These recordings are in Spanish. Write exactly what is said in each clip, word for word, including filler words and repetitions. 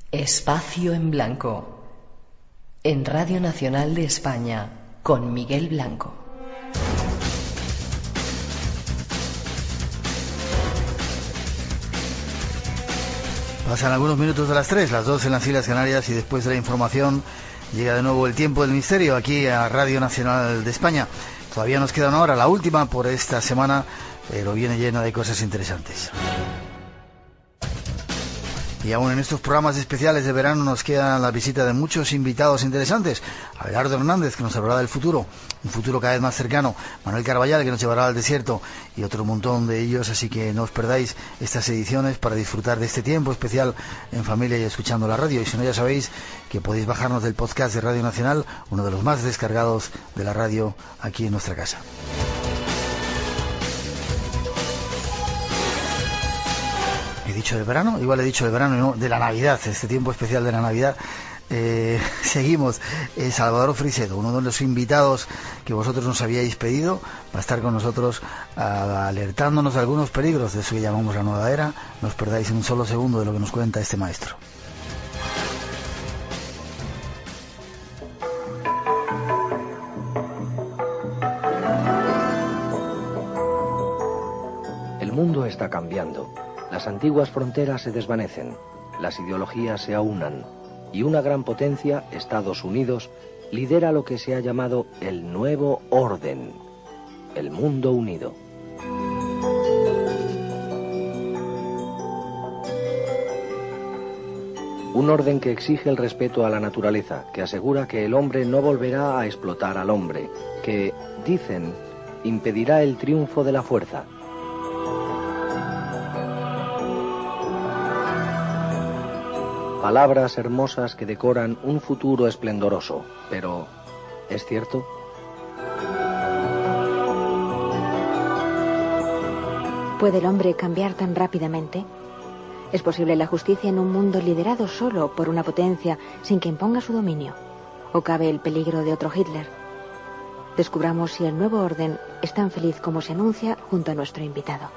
Espacio en Blanco, en Radio Nacional de España, con Miguel Blanco. Pasan algunos minutos de las tres, las dos en las Islas Canarias, y después de la información llega de nuevo el tiempo del misterio aquí a Radio Nacional de España. Todavía nos queda una hora, la última por esta semana, pero viene llena de cosas interesantes. Y aún en estos programas especiales de verano nos queda la visita de muchos invitados interesantes. Abelardo Hernández, que nos hablará del futuro, un futuro cada vez más cercano. Manuel Carballal, que nos llevará al desierto, y otro montón de ellos, así que no os perdáis estas ediciones para disfrutar de este tiempo especial en familia y escuchando la radio. Y si no, ya sabéis que podéis bajarnos del podcast de Radio Nacional, uno de los más descargados de la radio aquí en nuestra casa. He dicho del verano, igual he dicho del verano y no, de la Navidad, este tiempo especial de la Navidad. Eh, seguimos. eh, Salvador Frisedo, uno de los invitados que vosotros nos habíais pedido, va a estar con nosotros a, alertándonos de algunos peligros de eso que llamamos la nueva era. No os perdáis en un solo segundo de lo que nos cuenta este maestro. El mundo está cambiando. Las antiguas fronteras se desvanecen, las ideologías se aúnan, y una gran potencia, Estados Unidos, lidera lo que se ha llamado el nuevo orden, el mundo unido. Un orden que exige el respeto a la naturaleza, que asegura que el hombre no volverá a explotar al hombre, que, dicen, impedirá el triunfo de la fuerza. Palabras hermosas que decoran un futuro esplendoroso, pero ¿es cierto? ¿Puede el hombre cambiar tan rápidamente? ¿Es posible la justicia en un mundo liderado solo por una potencia sin que imponga su dominio? ¿O cabe el peligro de otro Hitler? Descubramos si el nuevo orden es tan feliz como se anuncia junto a nuestro invitado.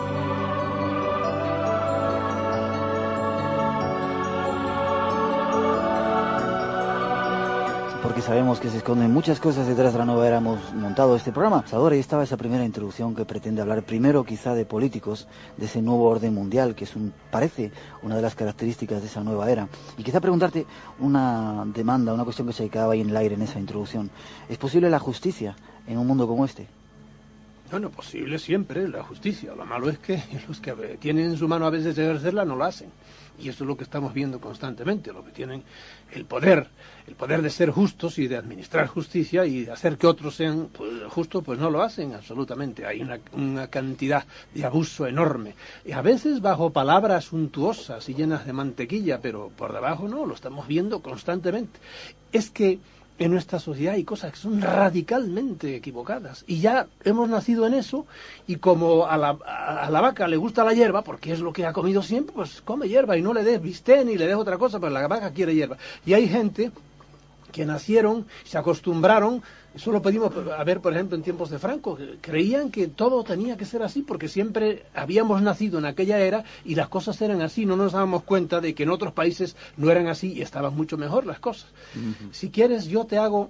Porque sabemos que se esconden muchas cosas detrás de la nueva era. Hemos montado este programa. Ahora ahí estaba esa primera introducción que pretende hablar primero quizá de políticos, de ese nuevo orden mundial, que es un parece una de las características de esa nueva era. Y quizá preguntarte una demanda, una cuestión que se quedaba ahí en el aire en esa introducción. ¿Es posible la justicia en un mundo como este? Bueno, posible siempre la justicia. Lo malo es que los que tienen en su mano a veces ejercerla no la hacen. Y eso es lo que estamos viendo constantemente, lo que tienen el poder, el poder de ser justos y de administrar justicia y de hacer que otros sean pues, justos, pues no lo hacen absolutamente. Hay una, una cantidad de abuso enorme. Y a veces bajo palabras suntuosas y llenas de mantequilla, pero por debajo no, lo estamos viendo constantemente. Es que en nuestra sociedad hay cosas que son radicalmente equivocadas y ya hemos nacido en eso, y como a la, a la vaca le gusta la hierba porque es lo que ha comido siempre, pues come hierba y no le des bistec ni le des otra cosa, pero la vaca quiere hierba. Y hay gente que nacieron, se acostumbraron. Eso lo pedimos a ver, por ejemplo, en tiempos de Franco, que creían que todo tenía que ser así porque siempre habíamos nacido en aquella era y las cosas eran así. No nos dábamos cuenta de que en otros países no eran así y estaban mucho mejor las cosas. Uh-huh. Si quieres, yo te hago,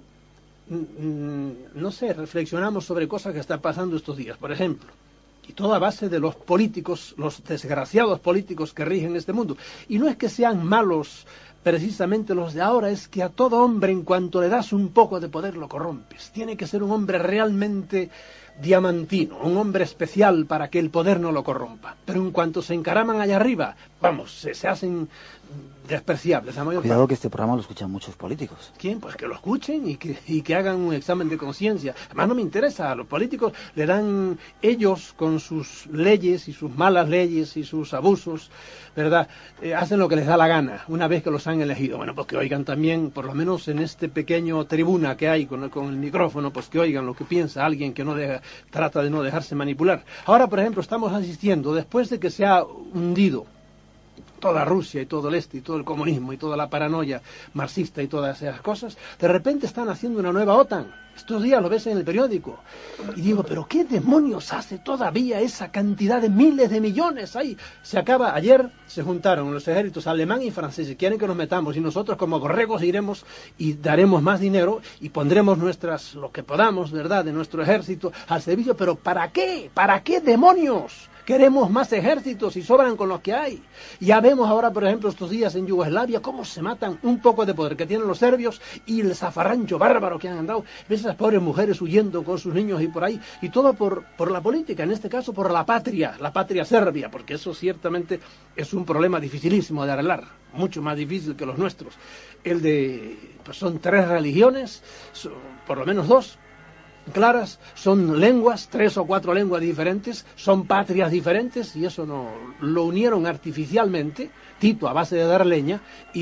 mm, no sé, reflexionamos sobre cosas que están pasando estos días, por ejemplo. Y toda base de los políticos, los desgraciados políticos que rigen este mundo. Y no es que sean malos precisamente los de ahora, es que a todo hombre, en cuanto le das un poco de poder, lo corrompes. Tiene que ser un hombre realmente diamantino, un hombre especial para que el poder no lo corrompa. Pero en cuanto se encaraman allá arriba, vamos, se, se hacen despreciables. Cuidado parte. Que este programa lo escuchan muchos políticos. ¿Quién? Pues que lo escuchen y que, y que hagan un examen de conciencia. Además no me interesa, a los políticos le dan, ellos con sus leyes y sus malas leyes y sus abusos, ¿verdad? Eh, hacen lo que les da la gana, una vez que los han elegido. Bueno, pues que oigan también, por lo menos en este pequeño tribuna que hay con, con el micrófono, pues que oigan lo que piensa alguien que no deja, trata de no dejarse manipular. Ahora, por ejemplo, estamos asistiendo, después de que se ha hundido toda Rusia y todo el este y todo el comunismo y toda la paranoia marxista y todas esas cosas, de repente están haciendo una nueva OTAN. Estos días lo ves en el periódico. Y digo, ¿pero qué demonios hace todavía esa cantidad de miles de millones ahí? Se acaba, ayer se juntaron los ejércitos alemán y francés, y quieren que nos metamos, y nosotros como borregos iremos y daremos más dinero y pondremos nuestras, lo que podamos, ¿verdad?, de nuestro ejército al servicio. ¿Pero para qué? ¿Para qué demonios? Queremos más ejércitos y sobran con los que hay. Ya vemos ahora, por ejemplo, estos días en Yugoslavia, cómo se matan un poco de poder que tienen los serbios y el zafarrancho bárbaro que han andado. Ves esas pobres mujeres huyendo con sus niños y por ahí. Y todo por, por la política, en este caso por la patria, la patria serbia, porque eso ciertamente es un problema dificilísimo de arreglar, mucho más difícil que los nuestros. El de, pues son tres religiones, son, por lo menos dos, claras, son lenguas, tres o cuatro lenguas diferentes, son patrias diferentes, y eso no lo unieron artificialmente, Tito a base de dar leña,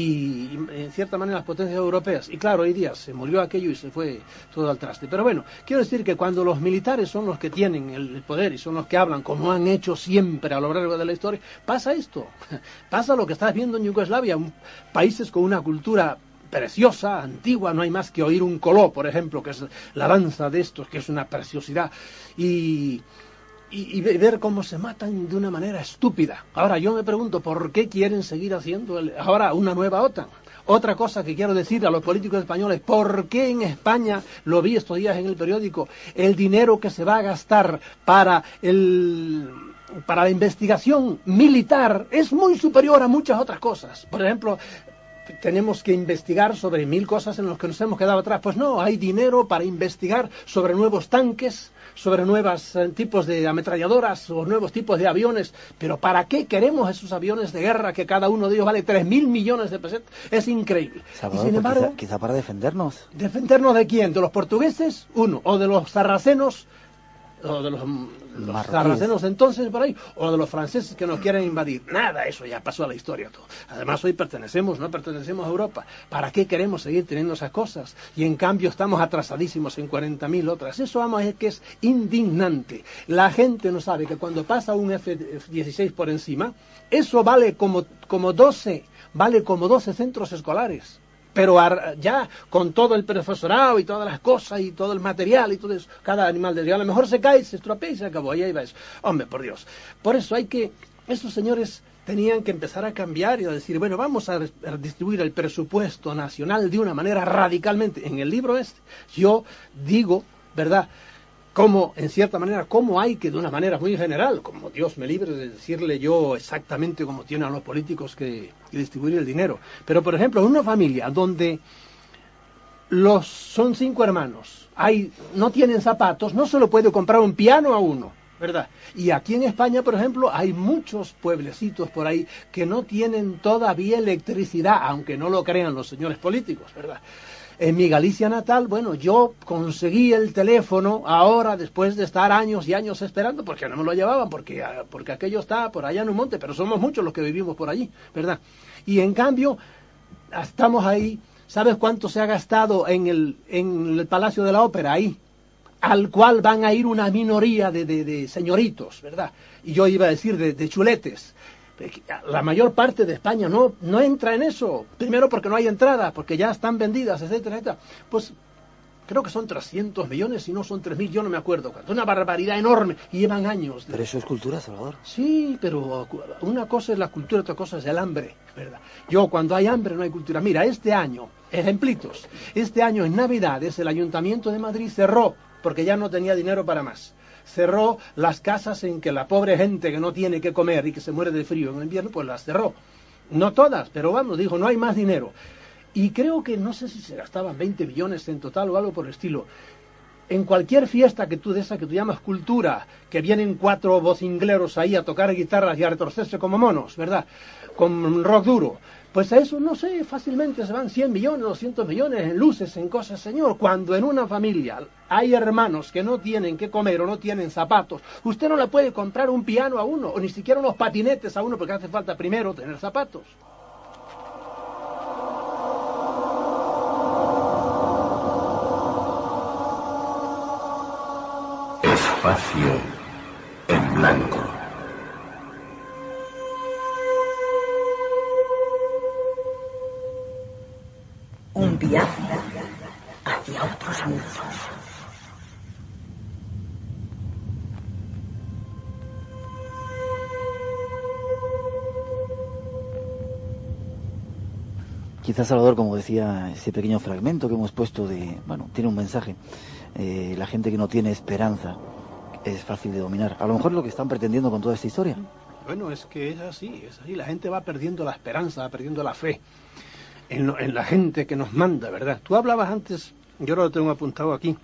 y en cierta manera las potencias europeas. Y claro, hoy día se murió aquello y se fue todo al traste. Pero bueno, quiero decir que cuando los militares son los que tienen el poder y son los que hablan, como han hecho siempre a lo largo de la historia, pasa esto, pasa lo que estás viendo en Yugoslavia, un, países con una cultura preciosa, antigua, no hay más que oír un coló, por ejemplo, que es la danza de estos, que es una preciosidad, y, y, y ver cómo se matan de una manera estúpida. Ahora, yo me pregunto, ¿por qué quieren seguir haciendo el, ahora una nueva OTAN? Otra cosa que quiero decir a los políticos españoles, ¿por qué en España, lo vi estos días en el periódico, el dinero que se va a gastar para el... para la investigación militar es muy superior a muchas otras cosas? Por ejemplo, tenemos que investigar sobre mil cosas en las que nos hemos quedado atrás. Pues no, hay dinero para investigar sobre nuevos tanques, sobre nuevos eh, tipos de ametralladoras o nuevos tipos de aviones. Pero ¿para qué queremos esos aviones de guerra que cada uno de ellos vale tres mil millones de pesetas? Es increíble. Salvador, y sin embargo, quizá, quizá para defendernos. ¿Defendernos de quién? ¿De los portugueses? Uno. ¿O de los sarracenos? ¿O de los, los sarracenos entonces por ahí? ¿O de los franceses que nos quieren invadir? Nada, eso ya pasó a la historia todo. Además hoy pertenecemos, no pertenecemos a Europa. ¿Para qué queremos seguir teniendo esas cosas? Y en cambio estamos atrasadísimos en cuarenta mil otras. Eso vamos a ver que es indignante. La gente no sabe que cuando pasa un F dieciséis por encima, eso vale como, como doce, vale como doce centros escolares. Pero ya con todo el profesorado y todas las cosas y todo el material y todo eso, cada animal del día a lo mejor se cae, se estropea y se acabó, y ahí va eso. Hombre, por Dios. Por eso hay que, esos señores tenían que empezar a cambiar y a decir, bueno, vamos a distribuir el presupuesto nacional de una manera radicalmente. En el libro este, yo digo, ¿verdad?, cómo, en cierta manera, cómo hay que, de una manera muy general, como Dios me libre de decirle yo exactamente cómo tienen los políticos que, que distribuir el dinero. Pero, por ejemplo, en una familia donde los son cinco hermanos, hay, no tienen zapatos, no se lo puede comprar un piano a uno, ¿verdad? Y aquí en España, por ejemplo, hay muchos pueblecitos por ahí que no tienen todavía electricidad, aunque no lo crean los señores políticos, ¿verdad? En mi Galicia natal, bueno, yo conseguí el teléfono ahora, después de estar años y años esperando, porque no me lo llevaban, porque, porque aquello está por allá en un monte, pero somos muchos los que vivimos por allí, ¿verdad? Y en cambio, estamos ahí, ¿sabes cuánto se ha gastado en el, en el Palacio de la Ópera ahí? Al cual van a ir una minoría de, de, de señoritos, ¿verdad? Y yo iba a decir de, de chuletes. La mayor parte de España no, no entra en eso. Primero porque no hay entrada, porque ya están vendidas, etcétera, etcétera. Pues creo que son trescientos millones, si no son tres mil, yo no me acuerdo. Una barbaridad enorme y llevan años. Pero eso es cultura, Salvador. Sí, pero una cosa es la cultura, otra cosa es el hambre, ¿verdad? Yo, cuando hay hambre no hay cultura. Mira, este año, ejemplitos, este año en Navidades el Ayuntamiento de Madrid cerró porque ya no tenía dinero para más. Cerró las casas en que la pobre gente que no tiene que comer y que se muere de frío en el invierno, pues las cerró. No todas, pero vamos, dijo, no hay más dinero. Y creo que, no sé si se gastaban veinte millones en total o algo por el estilo. En cualquier fiesta que tú de esa que tú llamas cultura, que vienen cuatro vocingleros ahí a tocar guitarras y a retorcerse como monos, ¿verdad?, con rock duro, pues a eso, no sé, fácilmente se van cien millones, doscientos millones en luces, en cosas, señor. Cuando en una familia hay hermanos que no tienen que comer o no tienen zapatos, usted no le puede comprar un piano a uno, o ni siquiera unos patinetes a uno, porque hace falta primero tener zapatos. Espacio en blanco. un viaje hacia otros mundos. Quizás, Salvador, como decía, ese pequeño fragmento que hemos puesto de, bueno, tiene un mensaje. Eh, la gente que no tiene esperanza es fácil de dominar. A lo mejor es lo que están pretendiendo con toda esta historia. Bueno, es que es así, es así. La gente va perdiendo la esperanza, va perdiendo la fe en, lo, en la gente que nos manda, ¿verdad? Tú hablabas antes, yo lo tengo apuntado aquí,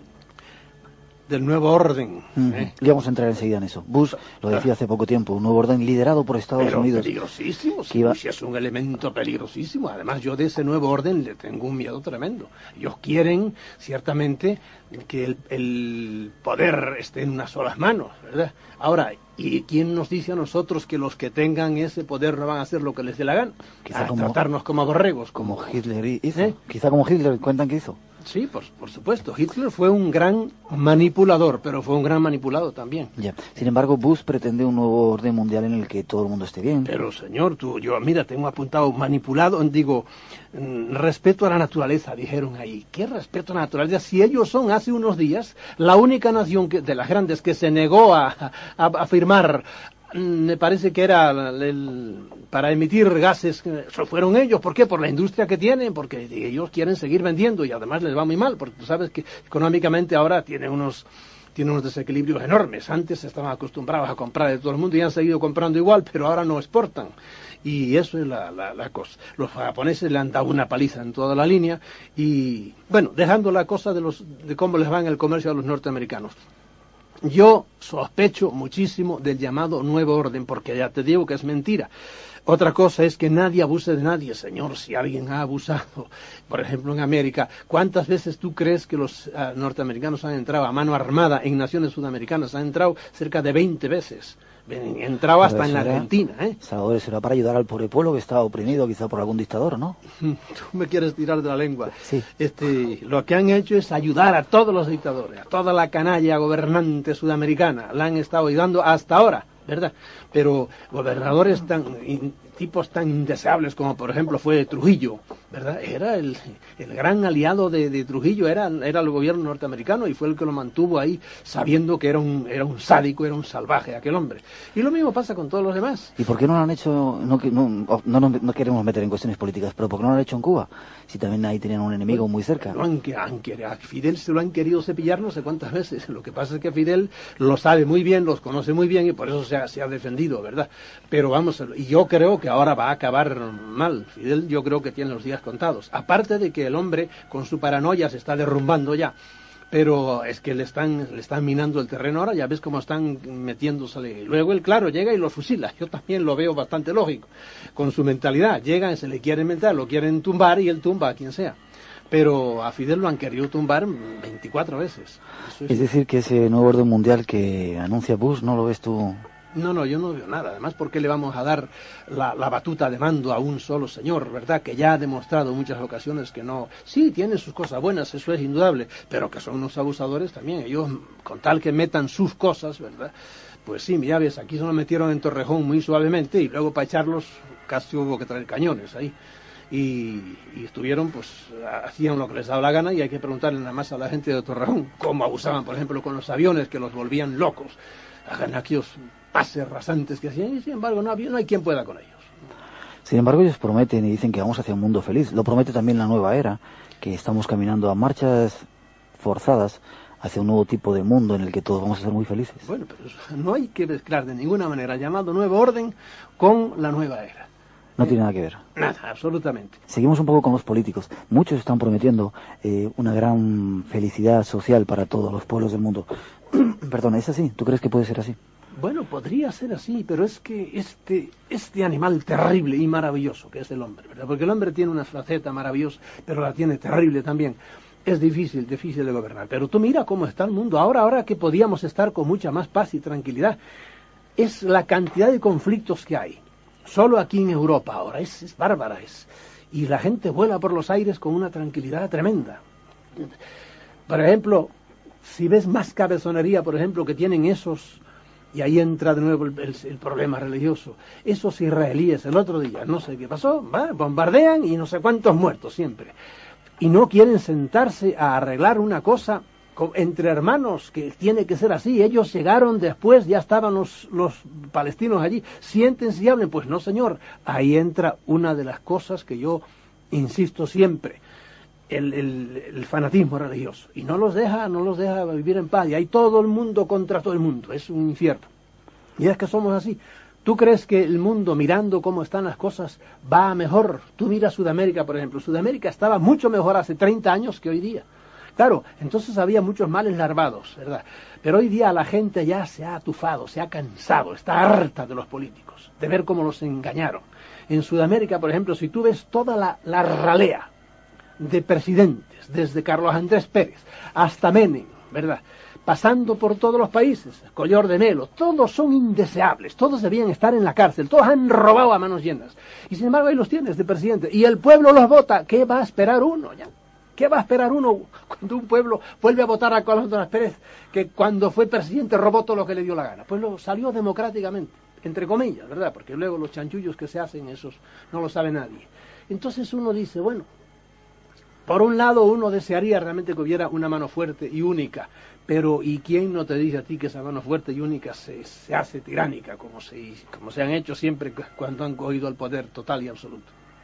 del nuevo orden. Uh-huh. ¿eh? Y vamos a entrar enseguida en eso. Bush lo decía hace poco tiempo, un nuevo orden liderado por Estados Pero Unidos. peligrosísimo, sí, iba... sí, es un elemento peligrosísimo. Además, yo de ese nuevo orden le tengo un miedo tremendo. Ellos quieren, ciertamente, que el, el poder esté en unas solas manos, ¿verdad? Ahora, ¿y quién nos dice a nosotros que los que tengan ese poder no van a hacer lo que les dé la gana? Quizá a como, tratarnos como borregos. Como, como Hitler hizo. ¿Eh? Quizá como Hitler cuentan que hizo. Sí, por, por supuesto. Hitler fue un gran manipulador, pero fue un gran manipulado también. Ya. Sin embargo, Bush pretende un nuevo orden mundial en el que todo el mundo esté bien. Pero, señor, tú, yo, mira, tengo apuntado manipulado, digo, mm, respeto a la naturaleza, dijeron ahí. ¿Qué respeto a la naturaleza? Si ellos son, hace unos días, la única nación que, de las grandes que se negó a, a, a firmar, me parece que era el, para emitir gases, eso fueron ellos. ¿Por qué? Por la industria que tienen, porque ellos quieren seguir vendiendo y además les va muy mal, porque tú sabes que económicamente ahora tienen unos, tienen unos desequilibrios enormes. Antes estaban acostumbrados a comprar de todo el mundo y han seguido comprando igual, pero ahora no exportan. Y eso es la, la, la cosa. Los japoneses le han dado una paliza en toda la línea y, bueno, dejando la cosa de, los, de cómo les va en el comercio a los norteamericanos. Yo sospecho muchísimo del llamado nuevo orden, porque ya te digo que es mentira. Otra cosa es que nadie abuse de nadie, señor. Si alguien ha abusado, por ejemplo en América, ¿cuántas veces tú crees que los uh, norteamericanos han entrado a mano armada en naciones sudamericanas? Han entrado cerca de veinte veces. Entraba hasta en la Argentina, ¿eh? Salvador, eso era para ayudar al pobre pueblo que estaba oprimido quizá por algún dictador, ¿no? Tú me quieres tirar de la lengua. Sí. Este, lo que han hecho es ayudar a todos los dictadores, a toda la canalla gobernante sudamericana. La han estado ayudando hasta ahora, ¿verdad? Pero gobernadores tan... tipos tan indeseables como por ejemplo fue Trujillo, ¿verdad? Era el, el gran aliado de, de Trujillo, era, era el gobierno norteamericano y fue el que lo mantuvo ahí sabiendo que era un, era un sádico, era un salvaje aquel hombre. Y lo mismo pasa con todos los demás. ¿Y por qué no lo han hecho? No, no, no, no queremos meter en cuestiones políticas, pero ¿por qué no lo han hecho en Cuba? Si también ahí tenían un enemigo muy cerca. Lo han, han, a Fidel se lo han querido cepillar no sé cuántas veces. Lo que pasa es que Fidel lo sabe muy bien, los conoce muy bien y por eso se ha, se ha defendido, ¿verdad? Pero vamos, y yo creo que ahora va a acabar mal. Fidel yo creo que tiene los días contados. Aparte de que el hombre con su paranoia se está derrumbando ya. Pero es que le están, le están minando el terreno ahora, ya ves cómo están metiéndosele. Luego él, claro, llega y lo fusila. Yo también lo veo bastante lógico. Con su mentalidad, llegan, se le quieren meter, lo quieren tumbar y él tumba a quien sea. Pero a Fidel lo han querido tumbar veinticuatro veces. Eso es... es decir, que ese nuevo orden mundial que anuncia Bush, ¿no lo ves tú? No, no, yo no veo nada. Además, ¿por qué le vamos a dar la, la batuta de mando a un solo señor, verdad? Que ya ha demostrado en muchas ocasiones que no... Sí, tiene sus cosas buenas, eso es indudable, pero que son unos abusadores también. Ellos, con tal que metan sus cosas, ¿verdad? Pues sí, ya ves, aquí se lo metieron en Torrejón muy suavemente y luego para echarlos casi hubo que traer cañones ahí. Y, y estuvieron, pues, hacían lo que les daba la gana y hay que preguntarle nada más a la gente de Torrejón cómo abusaban, por ejemplo, con los aviones que los volvían locos. Hagan aquellos pases rasantes que hacían y sin embargo no, había, no hay quien pueda con ellos. Sin embargo ellos prometen y dicen que vamos hacia un mundo feliz. Lo promete también la nueva era, que estamos caminando a marchas forzadas hacia un nuevo tipo de mundo en el que todos vamos a ser muy felices. Bueno, pero eso, no hay que mezclar de ninguna manera el llamado nuevo orden con la nueva era. No tiene nada que ver. Nada, absolutamente. Seguimos un poco con los políticos. Muchos están prometiendo eh, una gran felicidad social para todos los pueblos del mundo. Perdón, ¿es así? ¿Tú crees que puede ser así? Bueno, podría ser así, pero es que este, este animal terrible y maravilloso que es el hombre, ¿verdad? Porque el hombre tiene una faceta maravillosa, pero la tiene terrible también. Es difícil, difícil de gobernar. Pero tú mira cómo está el mundo ahora, ahora que podíamos estar con mucha más paz y tranquilidad. Es la cantidad de conflictos que hay. Solo aquí en Europa ahora, es, es bárbara, es. Y la gente vuela por los aires con una tranquilidad tremenda. Por ejemplo, si ves más cabezonería, por ejemplo, que tienen esos, y ahí entra de nuevo el, el, el problema religioso, esos israelíes el otro día, no sé qué pasó, ¿va? Bombardean y no sé cuántos muertos siempre. y no quieren sentarse a arreglar una cosa entre hermanos, que tiene que ser así. Ellos llegaron después, ya estaban los, los palestinos allí, siéntense y hablen. Pues no, señor, ahí entra una de las cosas que yo insisto siempre, el, el, el fanatismo religioso, y no los deja, no los deja vivir en paz, y hay todo el mundo contra todo el mundo, es un infierno. Y es que somos así. ¿Tú crees que el mundo, mirando cómo están las cosas, va a mejor? Tú miras Sudamérica, por ejemplo. Sudamérica estaba mucho mejor hace treinta años que hoy día. Claro, entonces había muchos males larvados, ¿verdad? Pero hoy día la gente ya se ha atufado, se ha cansado, está harta de los políticos, de ver cómo los engañaron. En Sudamérica, por ejemplo, si tú ves toda la, la ralea de presidentes, desde Carlos Andrés Pérez hasta Menem, ¿verdad?, pasando por todos los países, Collor de Melo, todos son indeseables, todos debían estar en la cárcel, todos han robado a manos llenas. Y sin embargo ahí los tienes de presidente, y el pueblo los vota. ¿Qué va a esperar uno ya? ¿Qué va a esperar uno cuando un pueblo vuelve a votar a Carlos Andrés Pérez, que cuando fue presidente robó todo lo que le dio la gana? Pues lo salió democráticamente, entre comillas, ¿verdad? Porque luego los chanchullos que se hacen, esos no lo sabe nadie. Entonces uno dice, bueno, por un lado uno desearía realmente que hubiera una mano fuerte y única, pero ¿y quién no te dice a ti que esa mano fuerte y única se, se hace tiránica, como se, como se han hecho siempre cuando han cogido el poder total y absoluto?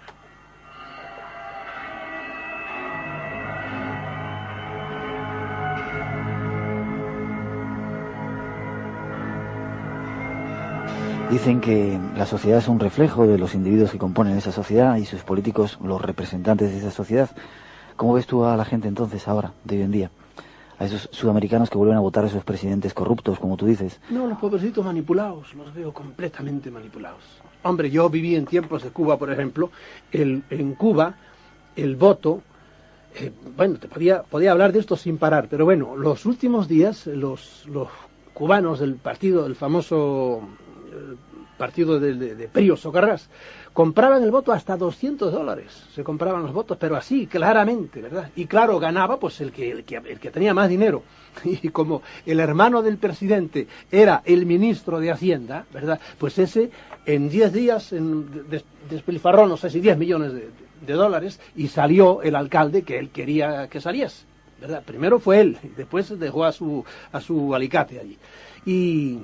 Dicen que la sociedad es un reflejo de los individuos que componen esa sociedad y sus políticos los representantes de esa sociedad. ¿Cómo ves tú a la gente entonces ahora, de hoy en día? A esos sudamericanos que vuelven a votar a esos presidentes corruptos, como tú dices. No, los pobrecitos manipulados, los veo completamente manipulados. Hombre, yo viví en tiempos de Cuba, por ejemplo. El, en Cuba, el voto... Eh, bueno, te podía, podía hablar de esto sin parar, pero bueno, los últimos días, los, los cubanos del partido, del famoso... el partido de, de, de Prío Socarrás, compraban el voto hasta doscientos dólares, se compraban los votos, pero así, claramente, ¿verdad? Y claro, ganaba pues el que, el que, el que tenía más dinero, y como el hermano del presidente era el ministro de Hacienda, ¿verdad? Pues ese, en diez días, en, des, despilfarró, no sé si diez millones de, de dólares, y salió el alcalde que él quería que saliese, ¿verdad? Primero fue él, y después dejó a su, a su alicate allí. Y...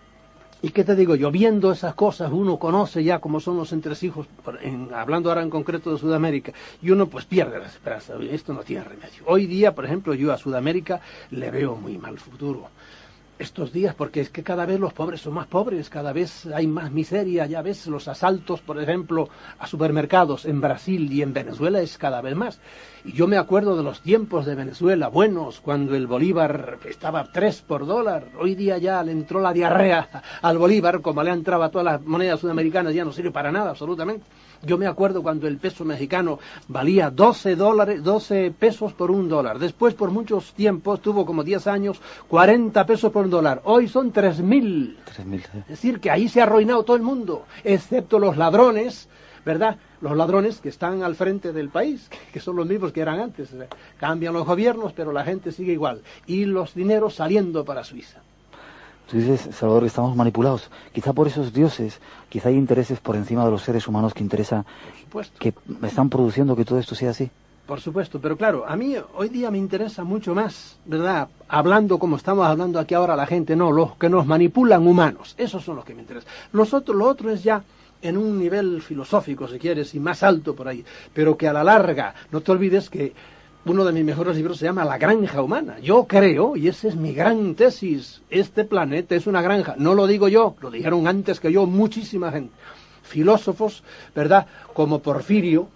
¿Y qué te digo yo? Viendo esas cosas, uno conoce ya cómo son los entresijos, en, hablando ahora en concreto de Sudamérica, y uno pues pierde la esperanza. Esto no tiene remedio. Hoy día, por ejemplo, yo a Sudamérica le veo muy mal futuro. Estos días, porque es que cada vez los pobres son más pobres, cada vez hay más miseria, ya ves, los asaltos, por ejemplo, a supermercados en Brasil y en Venezuela es cada vez más. Y yo me acuerdo de los tiempos de Venezuela buenos, cuando el bolívar estaba tres por dólar. Hoy día ya le entró la diarrea al bolívar, como le ha entrado a todas las monedas sudamericanas, ya no sirve para nada, absolutamente. Yo me acuerdo cuando el peso mexicano valía doce dólares, doce pesos por un dólar. Después, por muchos tiempos, tuvo como diez años, cuarenta pesos por un dólar. Hoy son tres mil. Es decir, que ahí se ha arruinado todo el mundo, excepto los ladrones, ¿verdad? Los ladrones que están al frente del país, que son los mismos que eran antes. Cambian los gobiernos, pero la gente sigue igual. Y los dineros saliendo para Suiza. Tú dices, Salvador, que estamos manipulados. Quizá por esos dioses, quizá hay intereses por encima de los seres humanos que interesa, que están produciendo que todo esto sea así. Por supuesto, pero claro, a mí hoy día me interesa mucho más, ¿verdad? Hablando como estamos hablando aquí ahora la gente, no, los que nos manipulan humanos, esos son los que me interesan. Los otros, lo otro es ya en un nivel filosófico, si quieres, y más alto por ahí, pero que a la larga, no te olvides que uno de mis mejores libros se llama La granja humana. Yo creo, y esa es mi gran tesis, este planeta es una granja. No lo digo yo, lo dijeron antes que yo muchísima gente. Filósofos, ¿verdad?, como Porfirio,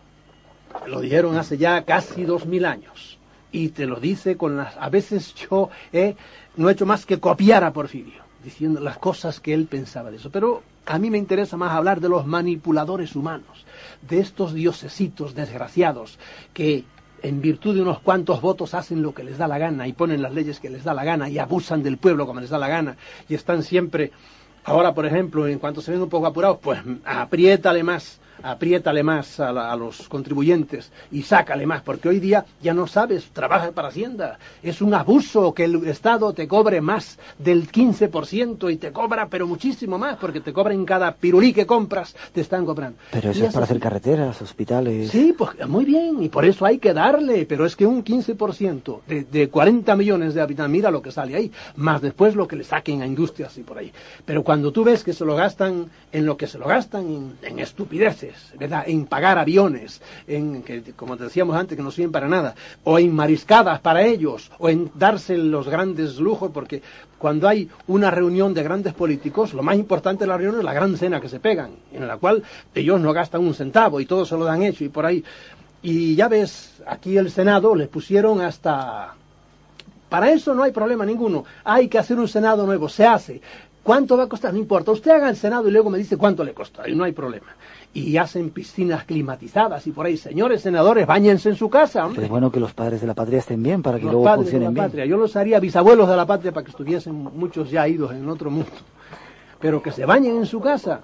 lo dijeron hace ya casi dos mil años. Y te lo dice con las... A veces yo eh, no he hecho más que copiar a Porfirio, diciendo las cosas que él pensaba de eso. Pero a mí me interesa más hablar de los manipuladores humanos, de estos diosesitos desgraciados que... en virtud de unos cuantos votos hacen lo que les da la gana y ponen las leyes que les da la gana y abusan del pueblo como les da la gana y están siempre Ahora, por ejemplo, en cuanto se ven un poco apurados, pues apriétale más, apriétale más a, la, a los contribuyentes y sácale más, porque hoy día ya no sabes, trabaja para Hacienda. Es un abuso que el Estado te cobre más del quince por ciento y te cobra, pero muchísimo más, porque te cobra en cada pirulí que compras, te están cobrando. Pero eso y es para hacer carreteras, hospitales... Sí, pues muy bien, y por eso hay que darle, pero es que un quince por ciento de, de cuarenta millones de habitantes, mira lo que sale ahí, más después lo que le saquen a industrias y por ahí. Pero cuando tú ves que se lo gastan en lo que se lo gastan, en, en estupideces, ¿verdad? En pagar aviones, en que, como te decíamos antes, que no sirven para nada, o en mariscadas para ellos, o en darse los grandes lujos, porque cuando hay una reunión de grandes políticos, lo más importante de la reunión es la gran cena que se pegan, en la cual ellos no gastan un centavo y todo se lo dan hecho y por ahí. Y ya ves, aquí el Senado les pusieron hasta... Para eso no hay problema ninguno, hay que hacer un Senado nuevo, se hace. ¿Cuánto va a costar? No importa, usted haga el Senado y luego me dice cuánto le costó, y no hay problema. Y hacen piscinas climatizadas y por ahí, señores senadores, báñense en su casa, hombre. Es bueno que los padres de la patria estén bien para que los luego padres funcionen de la bien. Patria. Yo los haría bisabuelos de la patria para que estuviesen muchos ya idos en otro mundo. Pero que se bañen en su casa.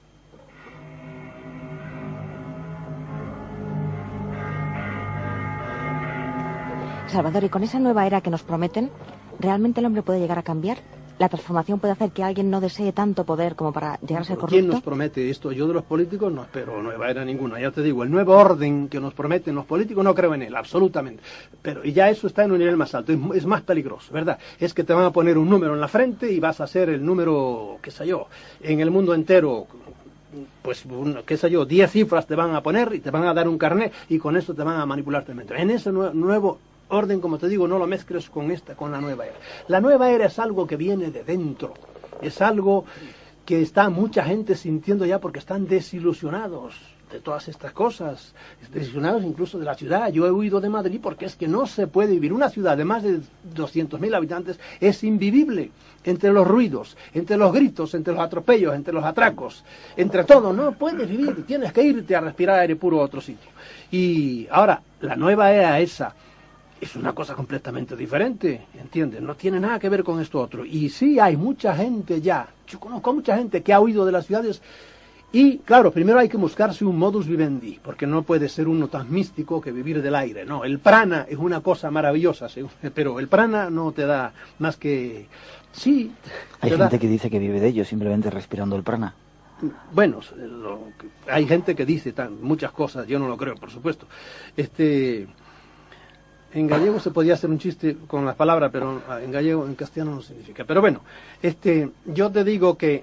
Salvador, y con esa nueva era que nos prometen, ¿realmente el hombre puede llegar a cambiar? ¿La transformación puede hacer que alguien no desee tanto poder como para llegar a ser corrupto? ¿Quién nos promete esto? Yo de los políticos no espero nueva era ninguna. Ya te digo, el nuevo orden que nos prometen los políticos no creo en él, absolutamente. Pero y ya eso está en un nivel más alto, es, es más peligroso, ¿verdad? Es que te van a poner un número en la frente y vas a ser el número, qué sé yo, en el mundo entero... pues, qué sé yo, diez cifras te van a poner y te van a dar un carnet y con eso te van a manipular tremendamente. En ese nue- nuevo orden, como te digo, no lo mezcles con esta, con la nueva era. La nueva era es algo que viene de dentro, es algo que está mucha gente sintiendo ya porque están desilusionados de todas estas cosas, desilusionados incluso de la ciudad. Yo he huido de Madrid porque es que no se puede vivir. Una ciudad de más de doscientos mil habitantes es invivible, entre los ruidos, entre los gritos, entre los atropellos, entre los atracos, entre todo, no puedes vivir, tienes que irte a respirar aire puro a otro sitio. Y ahora, la nueva era esa es una cosa completamente diferente, ¿entiendes? No tiene nada que ver con esto otro. Y sí hay mucha gente ya, yo conozco a mucha gente que ha huido de las ciudades. Y, claro, primero hay que buscarse un modus vivendi, porque no puede ser uno tan místico que vivir del aire, no. El prana es una cosa maravillosa, pero el prana no te da más que... Sí. Hay gente da... que dice que vive de ello, simplemente respirando el prana. Bueno, lo, hay gente que dice tan, muchas cosas, yo no lo creo, por supuesto. Este... En gallego se podía hacer un chiste con las palabras, pero en gallego, en castellano no significa. Pero bueno, este, yo te digo que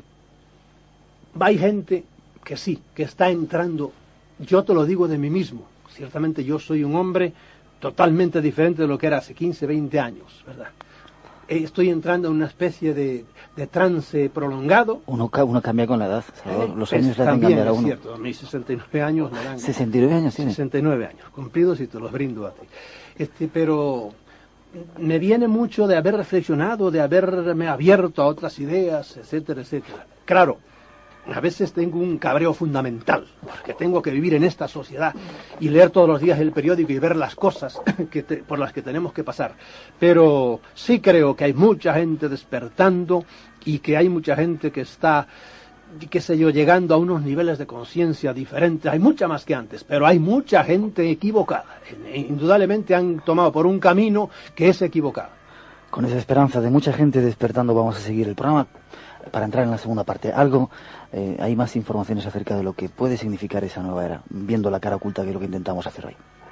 hay gente que sí, que está entrando, yo te lo digo de mí mismo, ciertamente yo soy un hombre totalmente diferente de lo que era hace quince, veinte años, ¿verdad? Estoy entrando en una especie de, de trance prolongado. Uno, uno cambia con la edad, Salvador. Los pues años le hacen cambiar a uno. Es cierto, a mis sesenta y nueve años me dan... ¿sesenta y nueve años tiene? sesenta y nueve años, cumplidos y te los brindo a ti. Este, pero me viene mucho de haber reflexionado, de haberme abierto a otras ideas, etcétera, etcétera. Claro, a veces tengo un cabreo fundamental, porque tengo que vivir en esta sociedad y leer todos los días el periódico y ver las cosas que te, por las que tenemos que pasar. Pero sí creo que hay mucha gente despertando y que hay mucha gente que está, qué sé yo, llegando a unos niveles de conciencia diferentes. Hay mucha más que antes, pero hay mucha gente equivocada. Indudablemente han tomado por un camino que es equivocado. Con esa esperanza de mucha gente despertando vamos a seguir el programa para entrar en la segunda parte. Algo, eh, hay más informaciones acerca de lo que puede significar esa nueva era, viendo la cara oculta que es lo que intentamos hacer hoy.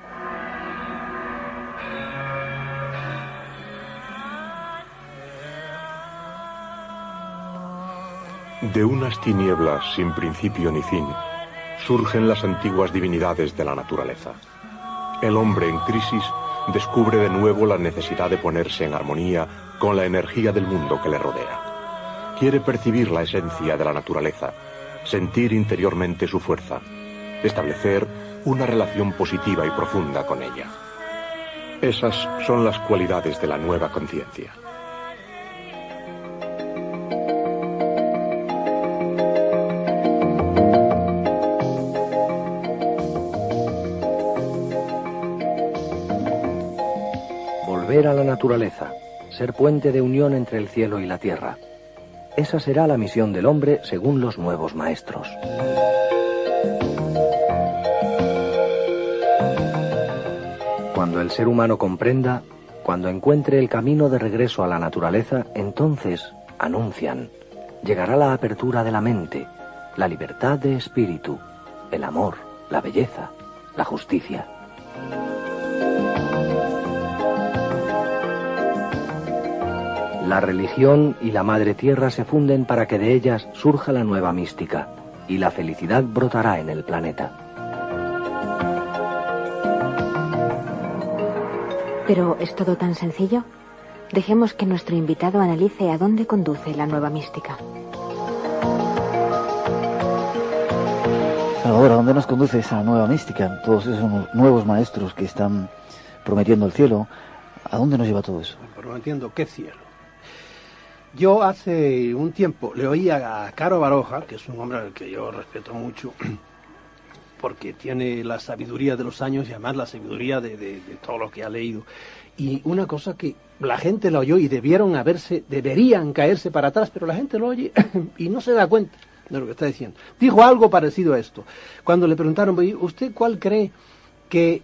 De unas tinieblas sin principio ni fin, surgen las antiguas divinidades de la naturaleza. El hombre en crisis descubre de nuevo la necesidad de ponerse en armonía con la energía del mundo que le rodea. Quiere percibir la esencia de la naturaleza, sentir interiormente su fuerza, establecer una relación positiva y profunda con ella. Esas son las cualidades de la nueva conciencia. Volver a la naturaleza, ser puente de unión entre el cielo y la tierra. Esa será la misión del hombre según los nuevos maestros. Cuando el ser humano comprenda, cuando encuentre el camino de regreso a la naturaleza, entonces, anuncian, llegará la apertura de la mente, la libertad de espíritu, el amor, la belleza, la justicia. La religión y la madre tierra se funden para que de ellas surja la nueva mística, y la felicidad brotará en el planeta. ¿Pero es todo tan sencillo? Dejemos que nuestro invitado analice a dónde conduce la nueva mística. Salvador, ¿a dónde nos conduce esa nueva mística? Todos esos nuevos maestros que están prometiendo el cielo, ¿a dónde nos lleva todo eso? Prometiendo qué cielo. Yo hace un tiempo le oí a Caro Baroja, que es un hombre al que yo respeto mucho, porque tiene la sabiduría de los años y además la sabiduría de, de, de todo lo que ha leído. Y una cosa que la gente la oyó y debieron haberse, deberían caerse para atrás, pero la gente lo oye y no se da cuenta de lo que está diciendo. Dijo algo parecido a esto. Cuando le preguntaron, ¿usted cuál cree que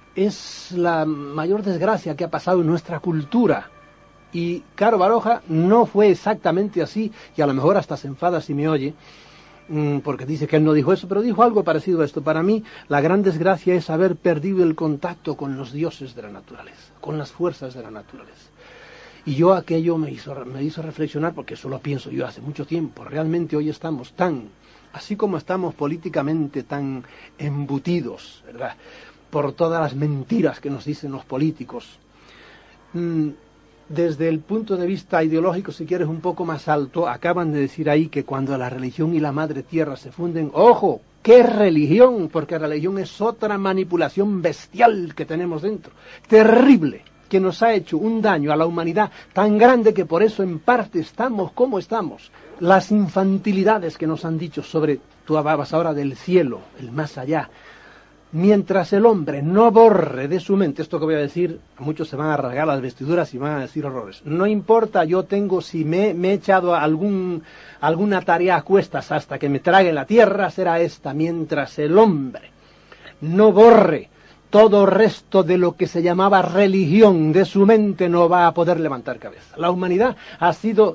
es la mayor desgracia que ha pasado en nuestra cultura? Y Caro Baroja no fue exactamente así, y a lo mejor hasta se enfada si me oye, porque dice que él no dijo eso, pero dijo algo parecido a esto. Para mí, la gran desgracia es haber perdido el contacto con los dioses de la naturaleza, con las fuerzas de la naturaleza. Y yo aquello me hizo, me hizo reflexionar, porque eso lo pienso yo hace mucho tiempo. Realmente hoy estamos tan, así como estamos políticamente tan embutidos, ¿verdad?, por todas las mentiras que nos dicen los políticos, mmm, desde el punto de vista ideológico, si quieres, un poco más alto, acaban de decir ahí que cuando la religión y la madre tierra se funden, ¡ojo! ¿Qué religión? Porque la religión es otra manipulación bestial que tenemos dentro, terrible, que nos ha hecho un daño a la humanidad tan grande que por eso en parte estamos como estamos. Las infantilidades que nos han dicho sobre, tú hablabas ahora del cielo, el más allá. Mientras el hombre no borre de su mente, esto que voy a decir, a muchos se van a rasgar las vestiduras y van a decir horrores. No importa, yo tengo, si me, me he echado algún, alguna tarea a cuestas hasta que me trague la tierra, será esta. Mientras el hombre no borre todo resto de lo que se llamaba religión de su mente, no va a poder levantar cabeza. La humanidad ha sido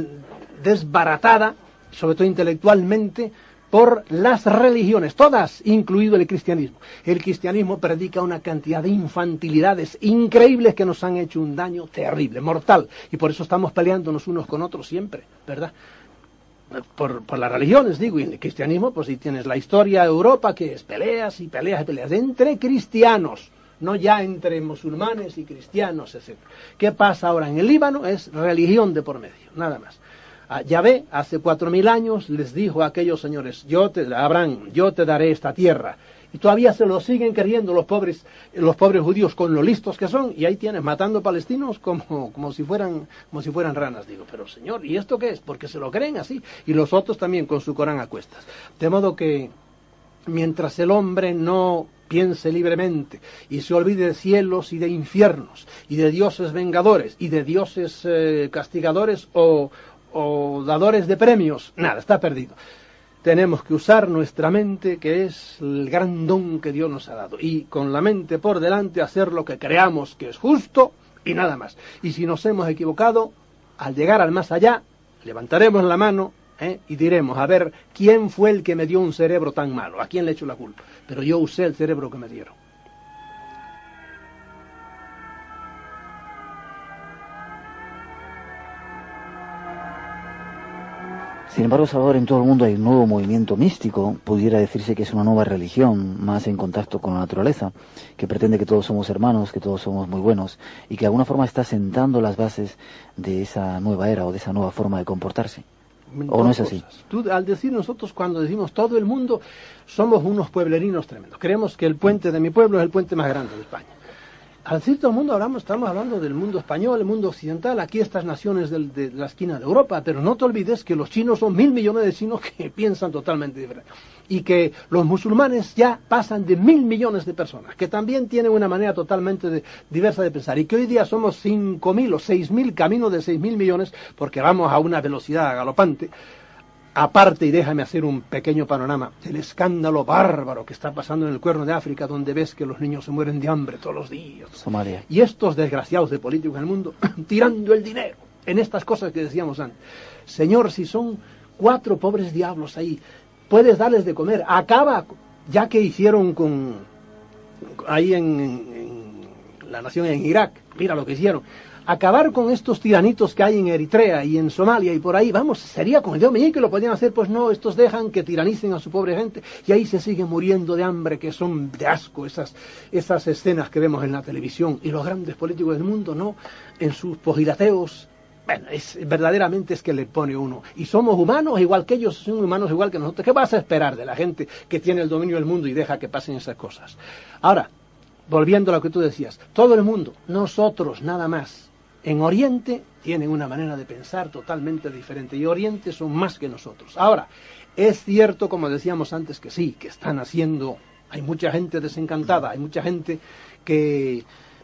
desbaratada, sobre todo intelectualmente, por las religiones, todas, incluido el cristianismo. El cristianismo predica una cantidad de infantilidades increíbles que nos han hecho un daño terrible, mortal, y por eso estamos peleándonos unos con otros siempre, ¿verdad? Por, por las religiones, digo, y en el cristianismo, pues si tienes la historia de Europa, que es peleas y peleas y peleas entre cristianos, no ya entre musulmanes y cristianos, etcétera. ¿Qué pasa ahora en el Líbano? Es religión de por medio, nada más. Yahvé hace cuatro mil años les dijo a aquellos señores, yo te, Abraham, yo te daré esta tierra, y todavía se lo siguen creyendo los pobres, los pobres judíos con lo listos que son, y ahí tienes matando palestinos como, como si fueran, como si fueran ranas. Digo, pero señor, ¿y esto qué es? Porque se lo creen así, y los otros también con su Corán a cuestas. De modo que mientras el hombre no piense libremente y se olvide de cielos y de infiernos, y de dioses vengadores, y de dioses eh, castigadores o o dadores de premios, nada, está perdido. Tenemos que usar nuestra mente, que es el gran don que Dios nos ha dado, y con la mente por delante hacer lo que creamos que es justo y nada más. Y si nos hemos equivocado, al llegar al más allá, levantaremos la mano ¿eh? y diremos, a ver, ¿quién fue el que me dio un cerebro tan malo? ¿A quién le echo la culpa? Pero yo usé el cerebro que me dieron. Sin embargo, Salvador, en todo el mundo hay un nuevo movimiento místico, pudiera decirse que es una nueva religión, más en contacto con la naturaleza, que pretende que todos somos hermanos, que todos somos muy buenos, y que de alguna forma está sentando las bases de esa nueva era o de esa nueva forma de comportarse. ¿O no es así? Tú, al decir nosotros, cuando decimos todo el mundo, somos unos pueblerinos tremendos. Creemos que el puente de mi pueblo es el puente más grande de España. al decir todo el mundo, hablamos, estamos hablando del mundo español, el mundo occidental, aquí estas naciones del, de la esquina de Europa, pero no te olvides que los chinos son mil millones de chinos que piensan totalmente diferente. Y que los musulmanes ya pasan de mil millones de personas, que también tienen una manera totalmente de, diversa de pensar, y que hoy día somos cinco mil o seis mil, camino de seis mil millones, porque vamos a una velocidad galopante. Aparte, y déjame hacer un pequeño panorama, el escándalo bárbaro que está pasando en el Cuerno de África, donde ves que los niños se mueren de hambre todos los días. Somalia. Y estos desgraciados de políticos en el mundo, tirando el dinero en estas cosas que decíamos antes. Señor, si son cuatro pobres diablos ahí, puedes darles de comer. Acaba, ya que hicieron con ahí en, en, en la nación en Irak, mira lo que hicieron. Acabar con estos tiranitos que hay en Eritrea y en Somalia y por ahí, vamos, sería con el Dios mío que lo podían hacer, pues no, estos dejan que tiranicen a su pobre gente y ahí se sigue muriendo de hambre, que son de asco esas, esas escenas que vemos en la televisión, y los grandes políticos del mundo, no, en sus pogilateos. Bueno, es, verdaderamente es que le pone uno. Y somos humanos igual que ellos, son humanos igual que nosotros. ¿Qué vas a esperar de la gente que tiene el dominio del mundo y deja que pasen esas cosas? Ahora, volviendo a lo que tú decías, todo el mundo, nosotros nada más, en Oriente tienen una manera de pensar totalmente diferente, y Oriente son más que nosotros. Ahora, es cierto, como decíamos antes, que sí, que están haciendo, hay mucha gente desencantada, hay mucha gente que,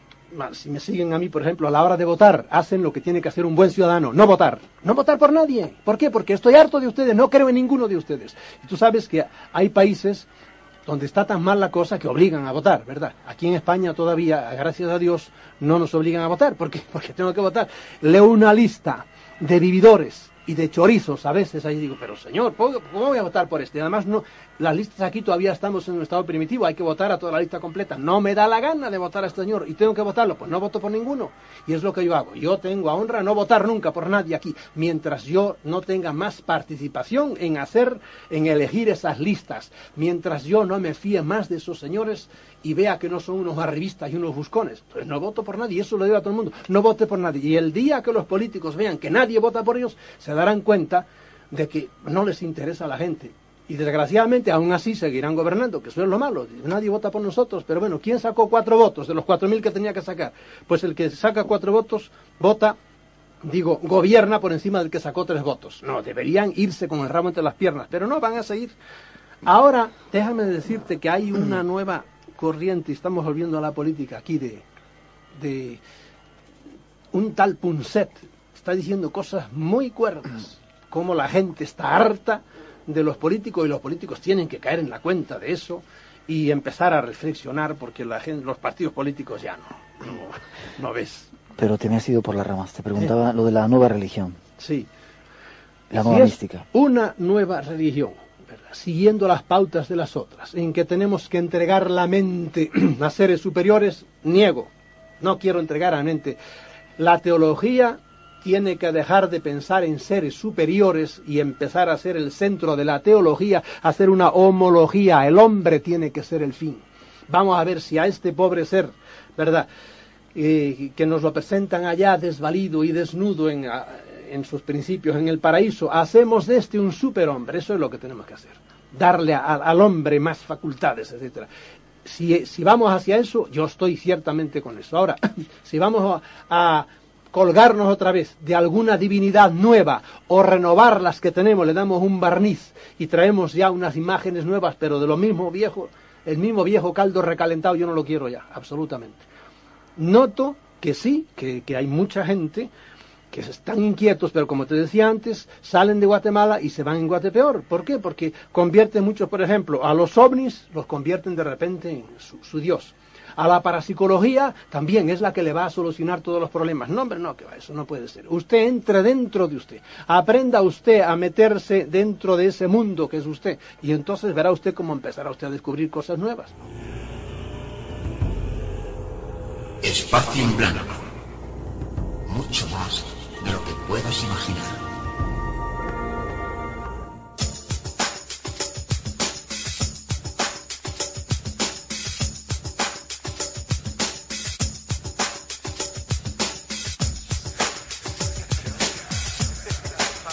si me siguen a mí, por ejemplo, a la hora de votar, hacen lo que tiene que hacer un buen ciudadano, no votar, no votar por nadie. ¿Por qué? Porque estoy harto de ustedes, no creo en ninguno de ustedes. Y tú sabes que hay países donde está tan mal la cosa que obligan a votar, ¿verdad? Aquí en España todavía, gracias a Dios, no nos obligan a votar. ¿Por qué? Porque tengo que votar. Leo una lista de vividores y de chorizos a veces, ahí digo, pero señor, ¿cómo voy a votar por este? Además, no, las listas aquí todavía estamos en un estado primitivo, hay que votar a toda la lista completa. No me da la gana de votar a este señor y tengo que votarlo, pues no voto por ninguno. Y es lo que yo hago. Yo tengo a honra no votar nunca por nadie aquí, mientras yo no tenga más participación en hacer, en elegir esas listas, mientras yo no me fíe más de esos señores y vea que no son unos arribistas y unos buscones. Pues no voto por nadie, y eso lo digo a todo el mundo, no vote por nadie. Y el día que los políticos vean que nadie vota por ellos, se darán cuenta de que no les interesa a la gente. Y desgraciadamente aún así seguirán gobernando, que eso es lo malo. Nadie vota por nosotros, pero bueno, ¿quién sacó cuatro votos de los cuatro mil que tenía que sacar? Pues el que saca cuatro votos, vota, digo, gobierna por encima del que sacó tres votos. No, deberían irse con el ramo entre las piernas, pero no, van a seguir. Ahora, déjame decirte que hay una nueva corriente, y estamos volviendo a la política aquí, de, de un tal Punset, está diciendo cosas muy cuerdas, como la gente está harta de los políticos y los políticos tienen que caer en la cuenta de eso y empezar a reflexionar, porque la gente, los partidos políticos ya no, no, no ves. Pero te me has ido por las ramas, te preguntaba ¿Eh? lo de la nueva religión. Sí. La nueva si mística. Una nueva religión, ¿verdad? Siguiendo las pautas de las otras, en que tenemos que entregar la mente a seres superiores, niego, no quiero entregar a la mente. La teología tiene que dejar de pensar en seres superiores y empezar a ser el centro de la teología, hacer una homología. El hombre tiene que ser el fin. Vamos a ver si a este pobre ser, ¿verdad?, eh, que nos lo presentan allá desvalido y desnudo en, en sus principios en el paraíso, hacemos de este un superhombre. Eso es lo que tenemos que hacer. Darle a, al hombre más facultades, etcétera. Si, si vamos hacia eso, yo estoy ciertamente con eso. Ahora, si vamos a, a colgarnos otra vez de alguna divinidad nueva o renovar las que tenemos, le damos un barniz y traemos ya unas imágenes nuevas, pero de lo mismo viejo, el mismo viejo caldo recalentado, yo no lo quiero ya, absolutamente. Noto que sí, que, que hay mucha gente que están inquietos, pero como te decía antes, salen de Guatemala y se van en Guatepeor. ¿Por qué? Porque convierten muchos, por ejemplo, a los ovnis, los convierten de repente en su, su Dios. A la parapsicología también es la que le va a solucionar todos los problemas. No, hombre, no, que va, eso no puede ser. Usted entre dentro de usted, aprenda usted a meterse dentro de ese mundo que es usted, y entonces verá usted cómo empezará usted a descubrir cosas nuevas. Espacio en blanco. Mucho más de lo que puedas imaginar.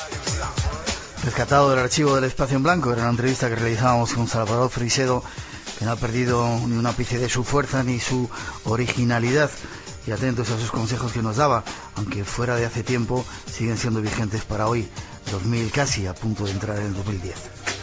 Rescatado del archivo del Espacio en Blanco, era una entrevista que realizábamos con Salvador Frisedo, que no ha perdido ni un ápice de su fuerza ni su originalidad, y atentos a esos consejos que nos daba, aunque fuera de hace tiempo, siguen siendo vigentes para hoy, dos mil casi, a punto de entrar en el dos mil diez.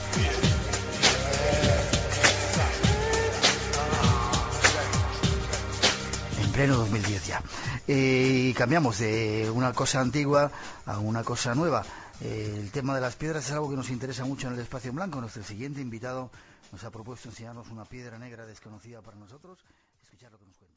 En pleno dos mil diez ya. Eh, y cambiamos de una cosa antigua a una cosa nueva. Eh, el tema de las piedras es algo que nos interesa mucho en el Espacio en Blanco. Nuestro siguiente invitado nos ha propuesto enseñarnos una piedra negra desconocida para nosotros. Escuchar lo que nos cuenta.